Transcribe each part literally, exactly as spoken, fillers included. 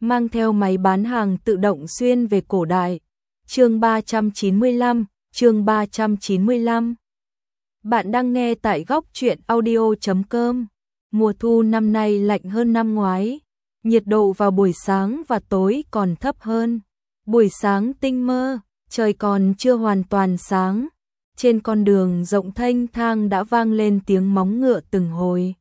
mang theo máy bán hàng tự động xuyên về cổ đại. Chương ba trăm chín mươi lăm, chương ba trăm chín mươi lăm. Bạn đang nghe tại góc truyện audio chấm com. Mùa thu năm nay lạnh hơn năm ngoái, nhiệt độ vào buổi sáng và tối còn thấp hơn. Buổi sáng tinh mơ, trời còn chưa hoàn toàn sáng, trên con đường rộng thênh thang đã vang lên tiếng móng ngựa từng hồi.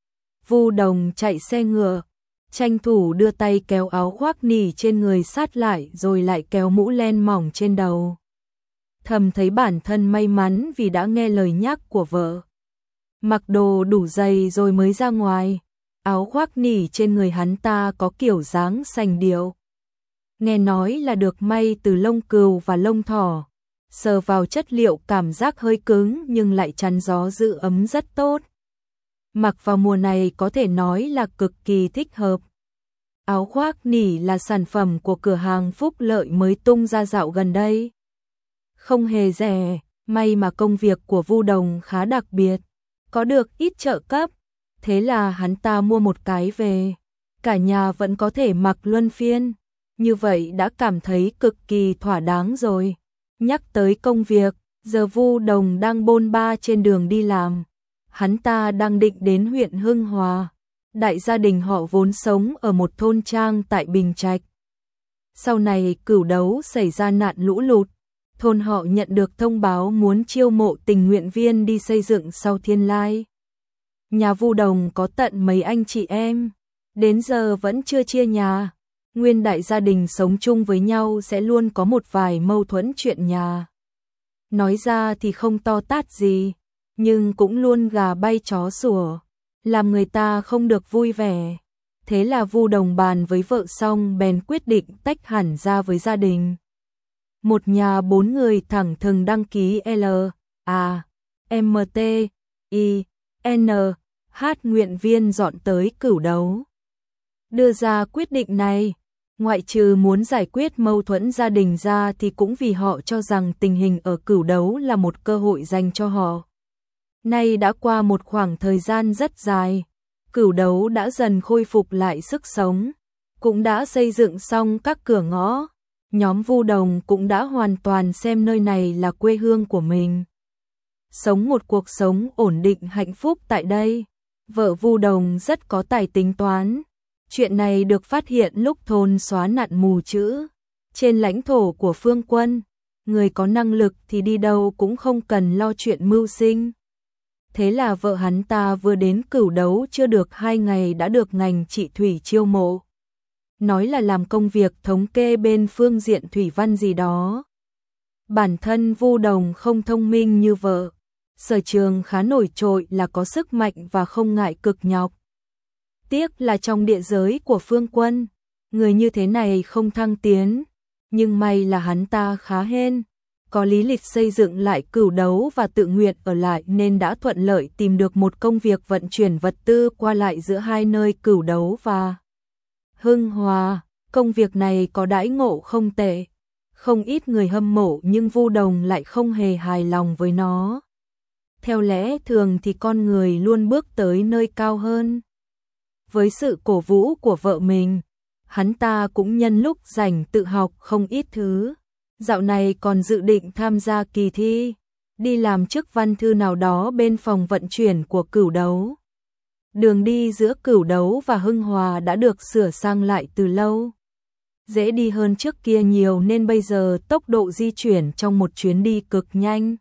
Vu Đồng chạy xe ngựa, tranh thủ đưa tay kéo áo khoác nỉ trên người sát lại rồi lại kéo mũ len mỏng trên đầu. Thầm thấy bản thân may mắn vì đã nghe lời nhắc của vợ. Mặc đồ đủ dày rồi mới ra ngoài, áo khoác nỉ trên người hắn ta có kiểu dáng sành điệu. Nghe nói là được may từ lông cừu và lông thỏ, sờ vào chất liệu cảm giác hơi cứng nhưng lại chắn gió giữ ấm rất tốt. Mặc vào mùa này có thể nói là cực kỳ thích hợp. Áo khoác nỉ là sản phẩm của cửa hàng Phúc Lợi mới tung ra dạo gần đây. Không hề rẻ, may mà công việc của Vu Đồng khá đặc biệt, có được ít trợ cấp, thế là hắn ta mua một cái về, cả nhà vẫn có thể mặc luân phiên, như vậy đã cảm thấy cực kỳ thỏa đáng rồi. Nhắc tới công việc, giờ Vu Đồng đang bôn ba trên đường đi làm, hắn ta đang định đến huyện Hưng Hòa. Đại gia đình họ vốn sống ở một thôn trang tại Bình Trạch. Sau này Cửu Đấu xảy ra nạn lũ lụt, thôn họ nhận được thông báo muốn chiêu mộ tình nguyện viên đi xây dựng sau thiên lai. Nhà Vu Đồng có tận mấy anh chị em, đến giờ vẫn chưa chia nhà. Nguyên đại gia đình sống chung với nhau sẽ luôn có một vài mâu thuẫn chuyện nhà. Nói ra thì không to tát gì, nhưng cũng luôn gà bay chó sủa, làm người ta không được vui vẻ. Thế là Vu Đồng bàn với vợ xong bèn quyết định tách hẳn ra với gia đình. Một nhà bốn người thẳng thừng đăng ký L, A, M, T, I, N, H nguyện viên dọn tới Cửu Đấu. Đưa ra quyết định này, ngoại trừ muốn giải quyết mâu thuẫn gia đình ra thì cũng vì họ cho rằng tình hình ở Cửu Đấu là một cơ hội dành cho họ. Nay đã qua một khoảng thời gian rất dài, Cửu Đấu đã dần khôi phục lại sức sống, cũng đã xây dựng xong các cửa ngõ. Nhóm Vu Đồng cũng đã hoàn toàn xem nơi này là quê hương của mình. Sống một cuộc sống ổn định hạnh phúc tại đây. Vợ Vu Đồng rất có tài tính toán. Chuyện này được phát hiện lúc thôn xóa nạn mù chữ trên lãnh thổ của Phương Quân. Người có năng lực thì đi đâu cũng không cần lo chuyện mưu sinh. Thế là vợ hắn ta vừa đến Cửu Đấu chưa được hai ngày đã được ngành trị thủy chiêu mộ. Nói là làm công việc thống kê bên phương diện thủy văn gì đó. Bản thân Vu Đồng không thông minh như vợ, sở trường khá nổi trội là có sức mạnh và không ngại cực nhọc. Tiếc là trong địa giới của Phương Quân, người như thế này không thăng tiến, nhưng may là hắn ta khá hên, có lý lịch xây dựng lại Cửu Đấu và tự nguyện ở lại nên đã thuận lợi tìm được một công việc vận chuyển vật tư qua lại giữa hai nơi Cửu Đấu và Hưng Hòa. Công việc này có đãi ngộ không tệ, không ít người hâm mộ nhưng Vu Đồng lại không hề hài lòng với nó. Theo lẽ thường thì con người luôn bước tới nơi cao hơn. Với sự cổ vũ của vợ mình, hắn ta cũng nhân lúc rảnh tự học không ít thứ. Dạo này còn dự định tham gia kỳ thi, đi làm chức văn thư nào đó bên phòng vận chuyển của Cửu Đấu. Đường đi giữa Cửu Đấu và Hưng Hòa đã được sửa sang lại từ lâu. Dễ đi hơn trước kia nhiều nên bây giờ tốc độ di chuyển trong một chuyến đi cực nhanh.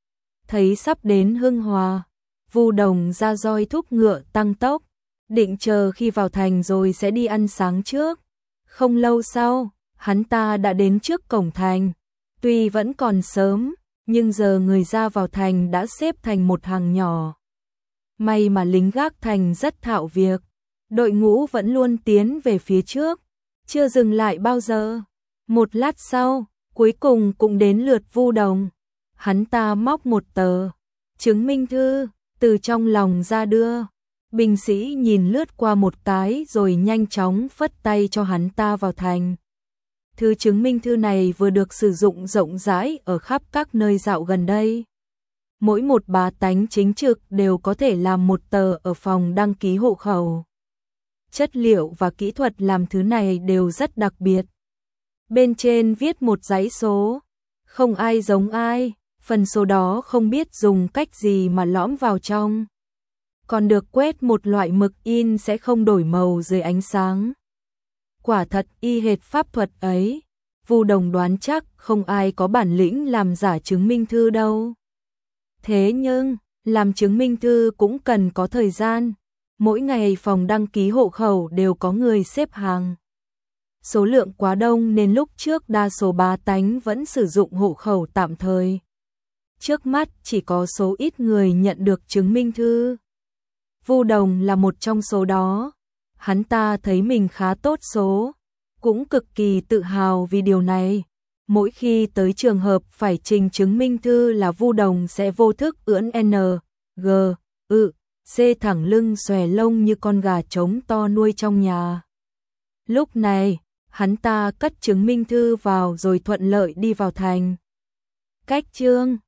Thấy sắp đến Hưng Hòa, Vu Đồng ra roi thúc ngựa tăng tốc, định chờ khi vào thành rồi sẽ đi ăn sáng trước. Không lâu sau, hắn ta đã đến trước cổng thành. Tuy vẫn còn sớm, nhưng giờ người ra vào thành đã xếp thành một hàng nhỏ. May mà lính gác thành rất thạo việc, đội ngũ vẫn luôn tiến về phía trước, chưa dừng lại bao giờ. Một lát sau, cuối cùng cũng đến lượt Vu Đồng. Hắn ta móc một tờ chứng minh thư từ trong lòng ra đưa. Binh sĩ nhìn lướt qua một cái rồi nhanh chóng phất tay cho hắn ta vào thành. Thư chứng minh thư này vừa được sử dụng rộng rãi ở khắp các nơi dạo gần đây. Mỗi một bá tánh chính trực đều có thể làm một tờ ở phòng đăng ký hộ khẩu. chất liệu và kỹ thuật làm thứ này đều rất đặc biệt. Bên trên viết một dãy số, không ai giống ai, phần số đó không biết dùng cách gì mà lõm vào trong. Còn được quét một loại mực in sẽ không đổi màu dưới ánh sáng. Quả thật y hệt pháp thuật ấy, Vu Đồng đoán chắc không ai có bản lĩnh làm giả chứng minh thư đâu. Thế nhưng, làm chứng minh thư cũng cần có thời gian, mỗi ngày phòng đăng ký hộ khẩu đều có người xếp hàng. Số lượng quá đông nên lúc trước đa số bá tánh vẫn sử dụng hộ khẩu tạm thời. Trước mắt chỉ có số ít người nhận được chứng minh thư. Vu Đồng là một trong số đó. Hắn ta thấy mình khá tốt số, cũng cực kỳ tự hào vì điều này. Mỗi khi tới trường hợp phải trình chứng minh thư là Vu Đồng sẽ vô thức ưỡn N, G, ự, C thẳng lưng xòe lông như con gà trống to nuôi trong nhà. Lúc này, hắn ta cất chứng minh thư vào rồi thuận lợi đi vào thành. Cách chương